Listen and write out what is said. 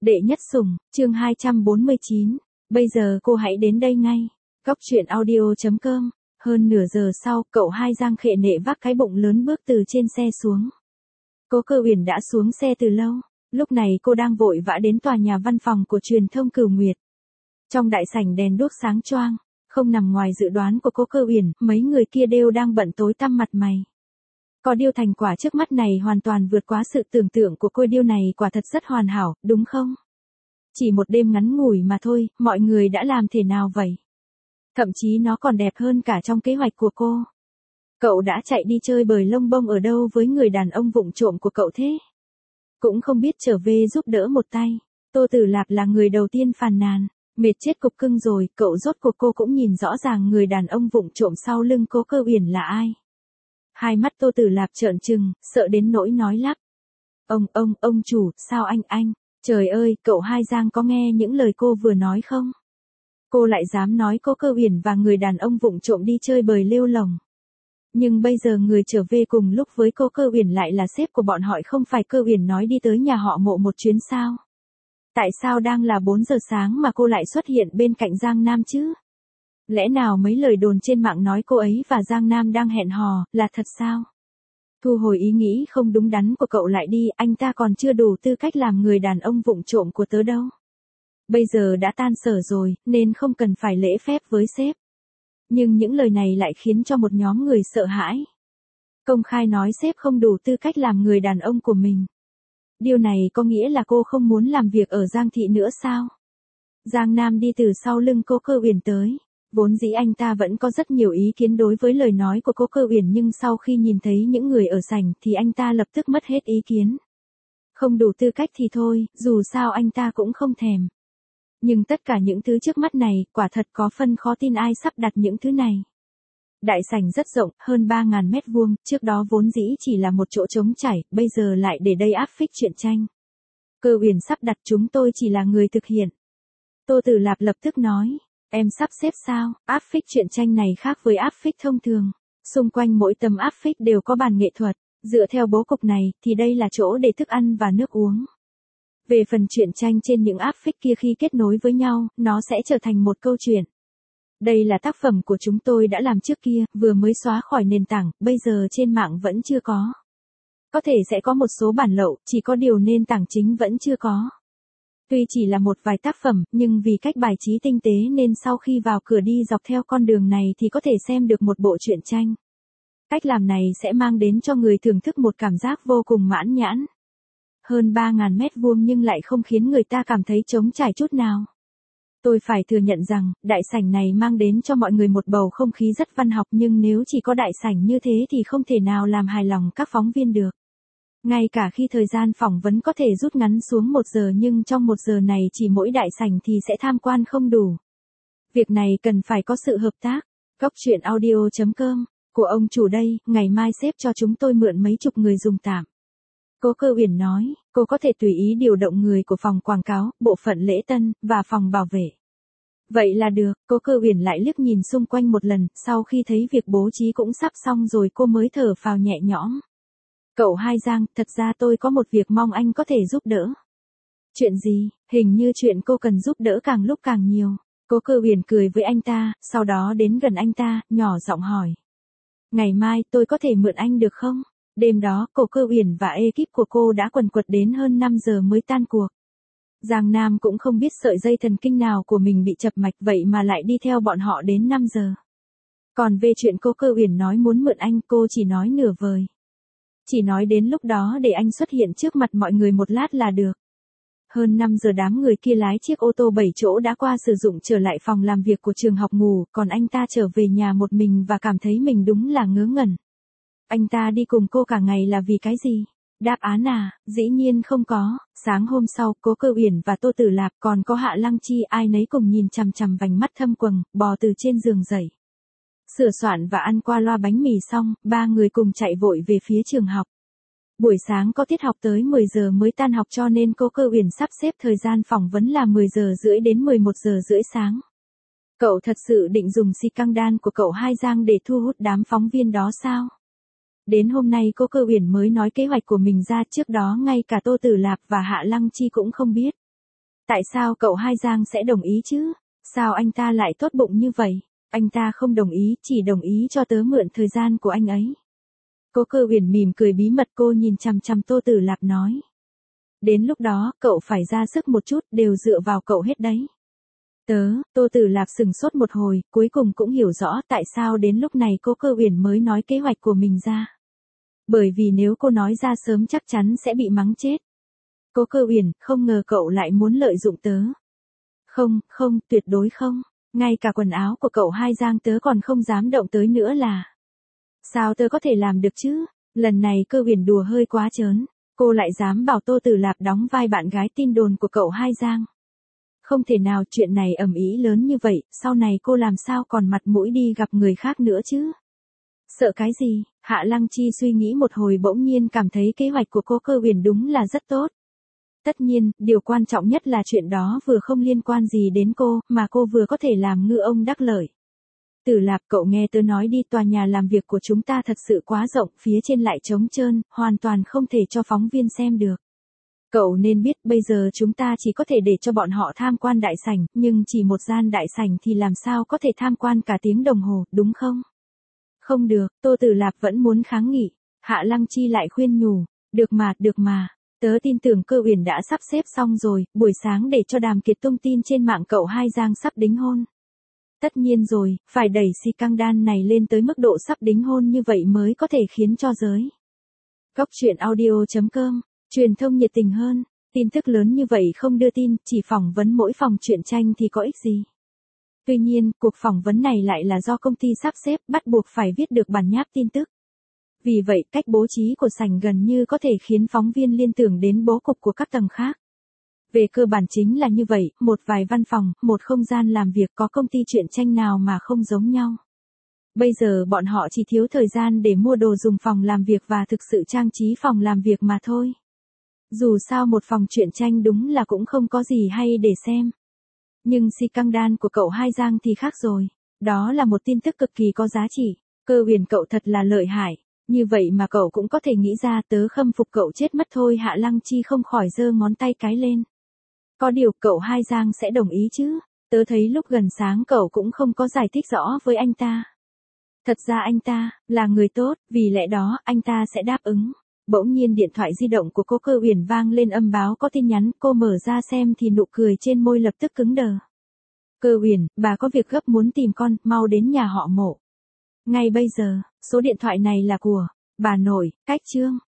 Đệ nhất sủng, chương 249. Bây giờ cô hãy đến đây ngay. Góc truyện audio.com. Hơn nửa giờ sau, cậu Hai Giang khệ nệ vác cái bụng lớn bước từ trên xe xuống. Cố Cơ Uyển đã xuống xe từ lâu. Lúc này cô đang vội vã đến tòa nhà văn phòng của truyền thông Cửu Nguyệt. Trong đại sảnh đèn đuốc sáng choang, không nằm ngoài dự đoán của Cố Cơ Uyển, mấy người kia đều đang bận tối tăm mặt mày. Có điều thành quả trước mắt này hoàn toàn vượt quá sự tưởng tượng của cô, điều này quả thật rất hoàn hảo, đúng không? Chỉ một đêm ngắn ngủi mà thôi, mọi người đã làm thế nào vậy? Thậm chí nó còn đẹp hơn cả trong kế hoạch của cô. Cậu đã chạy đi chơi bời lông bông ở đâu với người đàn ông vụng trộm của cậu thế? Cũng không biết trở về giúp đỡ một tay. Tô Tử Lạp là người đầu tiên phàn nàn. Mệt chết cục cưng rồi, cậu rốt cuộc cô cũng nhìn rõ ràng người đàn ông vụng trộm sau lưng Cố Cơ Uyển là ai. Hai mắt Tô Tử Lạp trợn trừng, sợ đến nỗi nói lắp. Ông chủ, sao anh? Trời ơi, cậu Hai Giang có nghe những lời cô vừa nói không? Cô lại dám nói Cố Cơ Uyển và người đàn ông vụng trộm đi chơi bời lêu lồng. Nhưng bây giờ người trở về cùng lúc với Cố Cơ Uyển lại là sếp của bọn họ, không phải Cơ Uyển nói đi tới nhà họ Mộ một chuyến sao? Tại sao đang là 4 giờ sáng mà cô lại xuất hiện bên cạnh Giang Nam chứ? Lẽ nào mấy lời đồn trên mạng nói cô ấy và Giang Nam đang hẹn hò, là thật sao? Thu hồi ý nghĩ không đúng đắn của cậu lại đi, anh ta còn chưa đủ tư cách làm người đàn ông vụng trộm của tớ đâu. Bây giờ đã tan sở rồi, nên không cần phải lễ phép với sếp. Nhưng những lời này lại khiến cho một nhóm người sợ hãi. Công khai nói sếp không đủ tư cách làm người đàn ông của mình. Điều này có nghĩa là cô không muốn làm việc ở Giang Thị nữa sao? Giang Nam đi từ sau lưng Cố Cơ Uyển tới. Vốn dĩ anh ta vẫn có rất nhiều ý kiến đối với lời nói của Cố Cơ Uyển, nhưng sau khi nhìn thấy những người ở sảnh thì anh ta lập tức mất hết ý kiến. Không đủ tư cách thì thôi, dù sao anh ta cũng không thèm. Nhưng tất cả những thứ trước mắt này, quả thật có phân khó tin ai sắp đặt những thứ này. Đại sảnh rất rộng, hơn 3.000 mét vuông, trước đó vốn dĩ chỉ là một chỗ trống trải, bây giờ lại để đây áp phích truyện tranh. Cơ Uyển sắp đặt, chúng tôi chỉ là người thực hiện. Tô Tử Lạp lập tức nói. Em sắp xếp sao? Áp phích truyện tranh này khác với áp phích thông thường. Xung quanh mỗi tấm áp phích đều có bàn nghệ thuật. Dựa theo bố cục này, thì đây là chỗ để thức ăn và nước uống. Về phần truyện tranh trên những áp phích kia, khi kết nối với nhau, nó sẽ trở thành một câu chuyện. Đây là tác phẩm của chúng tôi đã làm trước kia, vừa mới xóa khỏi nền tảng, bây giờ trên mạng vẫn chưa có. Có thể sẽ có một số bản lậu, chỉ có điều nền tảng chính vẫn chưa có. Tuy chỉ là một vài tác phẩm, nhưng vì cách bài trí tinh tế nên sau khi vào cửa đi dọc theo con đường này thì có thể xem được một bộ truyện tranh. Cách làm này sẽ mang đến cho người thưởng thức một cảm giác vô cùng mãn nhãn. Hơn 3.000 mét vuông nhưng lại không khiến người ta cảm thấy trống trải chút nào. Tôi phải thừa nhận rằng, đại sảnh này mang đến cho mọi người một bầu không khí rất văn học, nhưng nếu chỉ có đại sảnh như thế thì không thể nào làm hài lòng các phóng viên được. Ngay cả khi thời gian phỏng vấn có thể rút ngắn xuống 1 giờ, nhưng trong 1 giờ này chỉ mỗi đại sảnh thì sẽ tham quan không đủ. Việc này cần phải có sự hợp tác. Góc truyện audio.com. Của ông chủ đây, ngày mai sếp cho chúng tôi mượn mấy chục người dùng tạm. Cố Cơ Uyển nói, cô có thể tùy ý điều động người của phòng quảng cáo, bộ phận lễ tân, và phòng bảo vệ. Vậy là được. Cố Cơ Uyển lại liếc nhìn xung quanh một lần, sau khi thấy việc bố trí cũng sắp xong rồi cô mới thở phào nhẹ nhõm. Cậu Hai Giang, thật ra tôi có một việc mong anh có thể giúp đỡ. Chuyện gì? Hình như chuyện cô cần giúp đỡ càng lúc càng nhiều. Cố Cơ Uyển cười với anh ta, sau đó đến gần anh ta, nhỏ giọng hỏi. Ngày mai tôi có thể mượn anh được không? Đêm đó, Cố Cơ Uyển và ekip của cô đã quần quật đến hơn 5 giờ mới tan cuộc. Giang Nam cũng không biết sợi dây thần kinh nào của mình bị chập mạch, vậy mà lại đi theo bọn họ đến 5 giờ. Còn về chuyện Cố Cơ Uyển nói muốn mượn anh, cô chỉ nói nửa vời. Chỉ nói đến lúc đó để anh xuất hiện trước mặt mọi người một lát là được. Hơn 5 giờ đám người kia lái chiếc ô tô 7 chỗ đã qua sử dụng trở lại phòng làm việc của trường học ngủ, còn anh ta trở về nhà một mình và cảm thấy mình đúng là ngớ ngẩn. Anh ta đi cùng cô cả ngày là vì cái gì? Đáp án dĩ nhiên không có. Sáng hôm sau, Cố Cơ Uyển và Tô Tử Lạp còn có Hạ Lăng Chi, ai nấy cùng nhìn chằm chằm vành mắt thâm quầng, bò từ trên giường dậy. Sửa soạn và ăn qua loa bánh mì xong, 3 người cùng chạy vội về phía trường học. Buổi sáng có tiết học tới 10 giờ mới tan học, cho nên Cố Cơ Uyển sắp xếp thời gian phỏng vấn là 10 giờ rưỡi đến 11 giờ rưỡi sáng. Cậu thật sự định dùng si căng đan của cậu Hai Giang để thu hút đám phóng viên đó sao? Đến hôm nay Cố Cơ Uyển mới nói kế hoạch của mình ra, trước đó ngay cả Tô Tử Lạp và Hạ Lăng Chi cũng không biết. Tại sao cậu Hai Giang sẽ đồng ý chứ? Sao anh ta lại tốt bụng như vậy? Anh ta không đồng ý, chỉ đồng ý cho tớ mượn thời gian của anh ấy. Cố Cơ Uyển mỉm cười bí mật, cô nhìn chằm chằm Tô Tử Lạp nói. Đến lúc đó, cậu phải ra sức một chút, đều dựa vào cậu hết đấy. Tô Tử Lạp sừng sốt một hồi, cuối cùng cũng hiểu rõ tại sao đến lúc này Cố Cơ Uyển mới nói kế hoạch của mình ra. Bởi vì nếu cô nói ra sớm chắc chắn sẽ bị mắng chết. Cố Cơ Uyển, không ngờ cậu lại muốn lợi dụng tớ. Không, tuyệt đối không. Ngay cả quần áo của cậu Hai Giang tớ còn không dám động tới nữa là. Sao tớ có thể làm được chứ? Lần này Cơ Uyển đùa hơi quá trớn. Cô lại dám bảo Tô Tử Lạp đóng vai bạn gái tin đồn của cậu Hai Giang. Không thể nào, chuyện này ầm ĩ lớn như vậy, sau này cô làm sao còn mặt mũi đi gặp người khác nữa chứ? Sợ cái gì? Hạ Lăng Chi suy nghĩ một hồi bỗng nhiên cảm thấy kế hoạch của cô Cơ Uyển đúng là rất tốt. Tất nhiên, điều quan trọng nhất là chuyện đó vừa không liên quan gì đến cô, mà cô vừa có thể làm ngư ông đắc lợi. Tử Lạp, cậu nghe tớ nói đi, tòa nhà làm việc của chúng ta thật sự quá rộng, phía trên lại trống trơn, hoàn toàn không thể cho phóng viên xem được. Cậu nên biết bây giờ chúng ta chỉ có thể để cho bọn họ tham quan đại sảnh, nhưng chỉ một gian đại sảnh thì làm sao có thể tham quan cả tiếng đồng hồ, đúng không? Không được, Tô Tử Lạp vẫn muốn kháng nghị. Hạ Lăng Chi lại khuyên nhủ, được mà. Tớ tin tưởng Cơ Uyển đã sắp xếp xong rồi, buổi sáng để cho Đàm Kiệt tung tin trên mạng cậu Hai Giang sắp đính hôn. Tất nhiên rồi, phải đẩy scandal này lên tới mức độ sắp đính hôn như vậy mới có thể khiến cho giới. Góc truyện audio.com, truyền thông nhiệt tình hơn, tin tức lớn như vậy không đưa tin, chỉ phỏng vấn mỗi phòng truyện tranh thì có ích gì. Tuy nhiên, cuộc phỏng vấn này lại là do công ty sắp xếp, bắt buộc phải viết được bản nháp tin tức. Vì vậy, cách bố trí của sảnh gần như có thể khiến phóng viên liên tưởng đến bố cục của các tầng khác. Về cơ bản chính là như vậy, một vài văn phòng, một không gian làm việc, có công ty truyện tranh nào mà không giống nhau. Bây giờ bọn họ chỉ thiếu thời gian để mua đồ dùng phòng làm việc và thực sự trang trí phòng làm việc mà thôi. Dù sao một phòng truyện tranh đúng là cũng không có gì hay để xem. Nhưng scandal của cậu Hai Giang thì khác rồi. Đó là một tin tức cực kỳ có giá trị. Cơ Uyển, cậu thật là lợi hại. Như vậy mà cậu cũng có thể nghĩ ra, tớ khâm phục cậu chết mất thôi. Hạ Lăng Chi không khỏi giơ ngón tay cái lên. Có điều cậu Hai Giang sẽ đồng ý chứ? Tớ thấy lúc gần sáng cậu cũng không có giải thích rõ với anh ta. Thật ra anh ta là người tốt, vì lẽ đó anh ta sẽ đáp ứng. Bỗng nhiên điện thoại di động của cô Cơ Uyển vang lên âm báo có tin nhắn, cô mở ra xem thì nụ cười trên môi lập tức cứng đờ. Cơ Uyển, bà có việc gấp muốn tìm con, mau đến nhà họ Mộ. Ngay bây giờ, số điện thoại này là của bà nội, cách Trương.